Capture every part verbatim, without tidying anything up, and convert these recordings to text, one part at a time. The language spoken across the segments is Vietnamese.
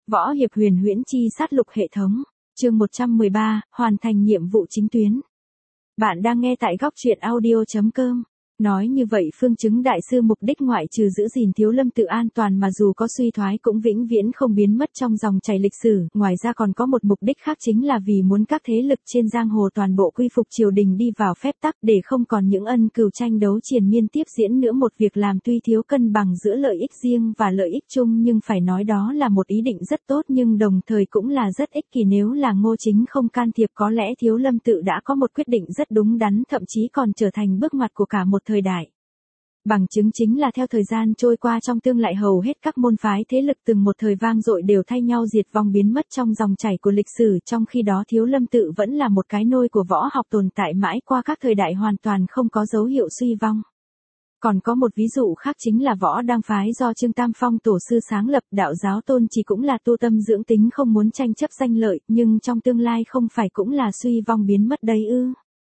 Võ hiệp huyền huyễn chi sát lục hệ thống. Chương một trăm mười ba, hoàn thành nhiệm vụ chính tuyến. Bạn đang nghe tại góc truyện audio chấm com. Nói như vậy Phương Chứng đại sư mục đích ngoại trừ giữ gìn Thiếu Lâm tự an toàn mà dù có suy thoái cũng vĩnh viễn không biến mất trong dòng chảy lịch sử, ngoài ra còn có một mục đích khác chính là vì muốn các thế lực trên giang hồ toàn bộ quy phục triều đình đi vào phép tắc để không còn những ân cừu tranh đấu triền miên tiếp diễn nữa, một việc làm tuy thiếu cân bằng giữa lợi ích riêng và lợi ích chung nhưng phải nói đó là một ý định rất tốt nhưng đồng thời cũng là rất ích kỷ. Nếu là Ngô Chính không can thiệp có lẽ Thiếu Lâm tự đã có một quyết định rất đúng đắn, thậm chí còn trở thành bước ngoặt của cả một thời đại. Bằng chứng chính là theo thời gian trôi qua trong tương lai hầu hết các môn phái thế lực từng một thời vang dội đều thay nhau diệt vong biến mất trong dòng chảy của lịch sử, trong khi đó Thiếu Lâm tự vẫn là một cái nôi của võ học tồn tại mãi qua các thời đại hoàn toàn không có dấu hiệu suy vong. Còn có một ví dụ khác chính là Võ Đăng phái do Trương Tam Phong tổ sư sáng lập, đạo giáo tôn chỉ cũng là tu tâm dưỡng tính không muốn tranh chấp danh lợi, nhưng trong tương lai không phải cũng là suy vong biến mất đấy ư?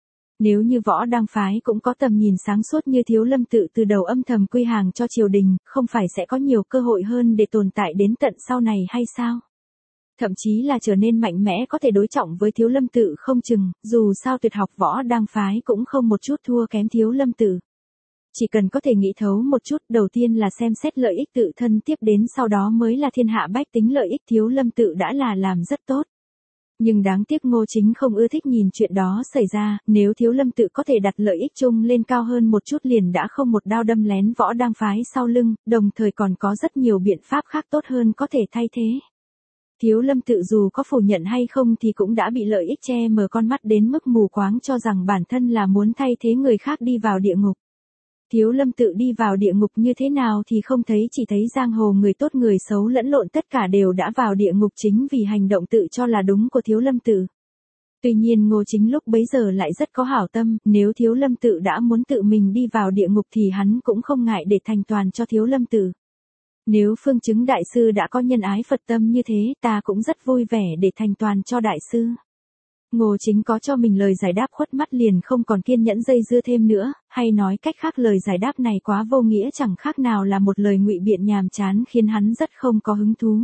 Nếu như Võ Đăng phái cũng có tầm nhìn sáng suốt như Thiếu Lâm tự từ đầu âm thầm quy hàng cho triều đình, không phải sẽ có nhiều cơ hội hơn để tồn tại đến tận sau này hay sao? Thậm chí là trở nên mạnh mẽ có thể đối trọng với Thiếu Lâm tự không chừng, dù sao tuyệt học Võ Đăng phái cũng không một chút thua kém Thiếu Lâm tự. Chỉ cần có thể nghĩ thấu một chút, đầu tiên là xem xét lợi ích tự thân, tiếp đến sau đó mới là thiên hạ bách tính lợi ích, Thiếu Lâm tự đã là làm rất tốt. Nhưng đáng tiếc Ngô Chính không ưa thích nhìn chuyện đó xảy ra, nếu Thiếu Lâm tự có thể đặt lợi ích chung lên cao hơn một chút liền đã không một đao đâm lén Võ Đăng phái sau lưng, đồng thời còn có rất nhiều biện pháp khác tốt hơn có thể thay thế. Thiếu Lâm tự dù có phủ nhận hay không thì cũng đã bị lợi ích che mờ con mắt đến mức mù quáng cho rằng bản thân là muốn thay thế người khác đi vào địa ngục. Thiếu Lâm tự đi vào địa ngục như thế nào thì không thấy, chỉ thấy giang hồ người tốt người xấu lẫn lộn tất cả đều đã vào địa ngục chính vì hành động tự cho là đúng của Thiếu Lâm tự. Tuy nhiên Ngô Chính lúc bấy giờ lại rất có hảo tâm, nếu Thiếu Lâm tự đã muốn tự mình đi vào địa ngục thì hắn cũng không ngại để thành toàn cho Thiếu Lâm tự. Nếu Phương Chứng đại sư đã có nhân ái Phật tâm như thế, ta cũng rất vui vẻ để thành toàn cho đại sư. Ngô Chính có cho mình lời giải đáp khuất mắt liền không còn kiên nhẫn dây dưa thêm nữa, hay nói cách khác lời giải đáp này quá vô nghĩa, chẳng khác nào là một lời ngụy biện nhàm chán khiến hắn rất không có hứng thú.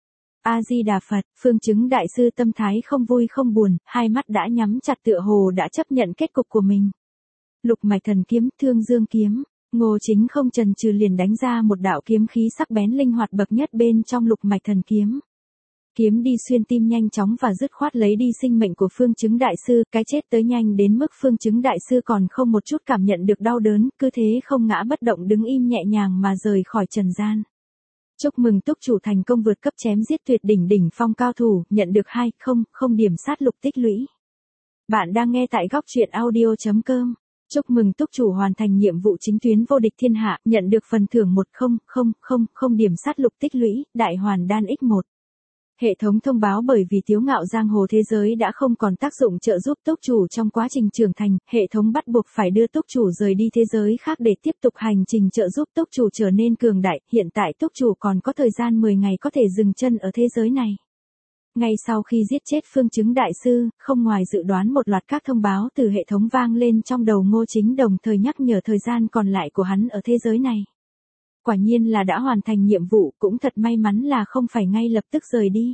A Di Đà Phật. Phương Chứng đại sư tâm thái không vui không buồn, hai mắt đã nhắm chặt tựa hồ đã chấp nhận kết cục của mình. Lục mạch thần kiếm, Thương Dương kiếm. Ngô Chính không chần chừ liền đánh ra một đạo kiếm khí sắc bén linh hoạt bậc nhất bên trong lục mạch thần kiếm. Kiếm đi xuyên tim nhanh chóng và dứt khoát lấy đi sinh mệnh của Phương Chứng đại sư, cái chết tới nhanh đến mức Phương Chứng đại sư còn không một chút cảm nhận được đau đớn, cứ thế không ngã bất động đứng im nhẹ nhàng mà rời khỏi trần gian. Chúc mừng túc chủ thành công vượt cấp chém giết tuyệt đỉnh đỉnh phong cao thủ, nhận được hai không không điểm sát lục tích lũy. Bạn đang nghe tại góc truyện audio chấm com. Chúc mừng túc chủ hoàn thành nhiệm vụ chính tuyến vô địch thiên hạ, nhận được phần thưởng một không không không không điểm sát lục tích lũy, đại hoàn đan ích một. Hệ thống thông báo bởi vì Tiếu Ngạo giang hồ thế giới đã không còn tác dụng trợ giúp túc chủ trong quá trình trưởng thành, hệ thống bắt buộc phải đưa túc chủ rời đi thế giới khác để tiếp tục hành trình trợ giúp túc chủ trở nên cường đại, hiện tại túc chủ còn có thời gian mười ngày có thể dừng chân ở thế giới này. Ngay sau khi giết chết Phương Chứng đại sư, không ngoài dự đoán một loạt các thông báo từ hệ thống vang lên trong đầu Ngô Chính đồng thời nhắc nhở thời gian còn lại của hắn ở thế giới này. Quả nhiên là đã hoàn thành nhiệm vụ, cũng thật may mắn là không phải ngay lập tức rời đi.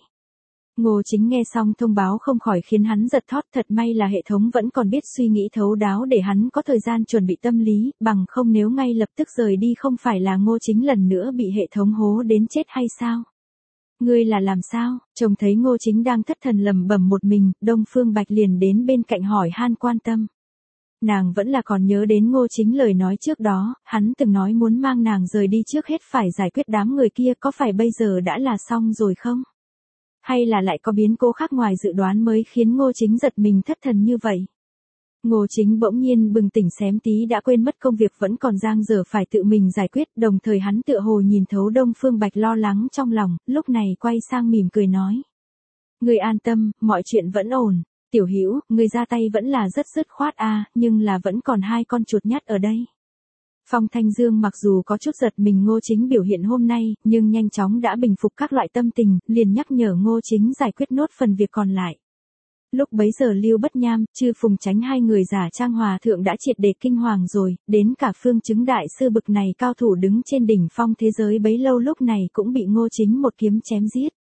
Ngô Chính nghe xong thông báo không khỏi khiến hắn giật thót, thật may là hệ thống vẫn còn biết suy nghĩ thấu đáo để hắn có thời gian chuẩn bị tâm lý, bằng không nếu ngay lập tức rời đi không phải là Ngô Chính lần nữa bị hệ thống hố đến chết hay sao? Ngươi là làm sao? Trông thấy Ngô Chính đang thất thần lẩm bẩm một mình, Đông Phương Bạch liền đến bên cạnh hỏi han quan tâm. Nàng vẫn là còn nhớ đến Ngô Chính lời nói trước đó, hắn từng nói muốn mang nàng rời đi trước hết phải giải quyết đám người kia, có phải bây giờ đã là xong rồi không? Hay là lại có biến cố khác ngoài dự đoán mới khiến Ngô Chính giật mình thất thần như vậy? Ngô Chính bỗng nhiên bừng tỉnh xém tí đã quên mất công việc vẫn còn dang dở phải tự mình giải quyết, đồng thời hắn tựa hồ nhìn thấu Đông Phương Bạch lo lắng trong lòng, lúc này quay sang mỉm cười nói. Ngươi an tâm, mọi chuyện vẫn ổn. Tiểu Hữu, người ra tay vẫn là rất dứt khoát a, à, nhưng là vẫn còn hai con chuột nhắt ở đây. Phong Thanh Dương mặc dù có chút giật mình Ngô Chính biểu hiện hôm nay, nhưng nhanh chóng đã bình phục các loại tâm tình, liền nhắc nhở Ngô Chính giải quyết nốt phần việc còn lại. Lúc bấy giờ Lưu Bất Nham, Chư Phùng Chánh hai người giả trang hòa thượng đã triệt để kinh hoàng rồi, đến cả Phương Chứng đại sư bực này cao thủ đứng trên đỉnh phong thế giới bấy lâu lúc này cũng bị Ngô Chính một kiếm chém giết.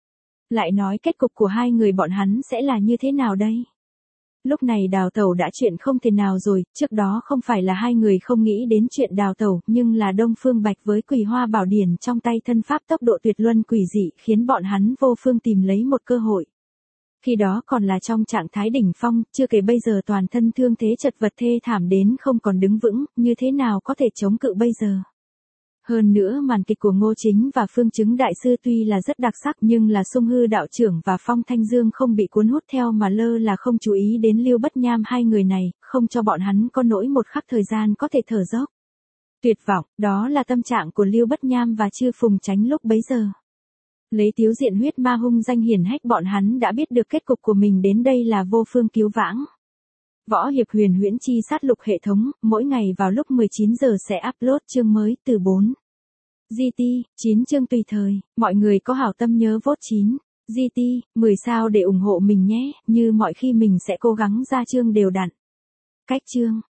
Lại nói kết cục của hai người bọn hắn sẽ là như thế nào đây? Lúc này đào tẩu đã chuyện không thể nào rồi, trước đó không phải là hai người không nghĩ đến chuyện đào tẩu, nhưng là Đông Phương Bạch với Quỳ Hoa Bảo Điển trong tay thân pháp tốc độ tuyệt luân quỷ dị khiến bọn hắn vô phương tìm lấy một cơ hội. Khi đó còn là trong trạng thái đỉnh phong, chưa kể bây giờ toàn thân thương thế chật vật thê thảm đến không còn đứng vững, như thế nào có thể chống cự bây giờ. Hơn nữa màn kịch của Ngô Chính và Phương Chứng Đại Sư tuy là rất đặc sắc nhưng là Sung Hư Đạo Trưởng và Phong Thanh Dương không bị cuốn hút theo mà lơ là không chú ý đến Lưu Bất Nham hai người này, không cho bọn hắn có nỗi một khắc thời gian có thể thở dốc. Tuyệt vọng, đó là tâm trạng của Lưu Bất Nham và Chư Phùng Chánh lúc bấy giờ. Lấy Tiếu Diện huyết ma hung danh hiển hách bọn hắn đã biết được kết cục của mình đến đây là vô phương cứu vãng. Võ Hiệp Huyền Huyễn Chi Sát Lục hệ thống, mỗi ngày vào lúc mười chín giờ sẽ upload chương mới từ bốn giê tê, chín chương tùy thời, mọi người có hảo tâm nhớ vote chín giê tê, mười sao để ủng hộ mình nhé, như mọi khi mình sẽ cố gắng ra chương đều đặn. Cách chương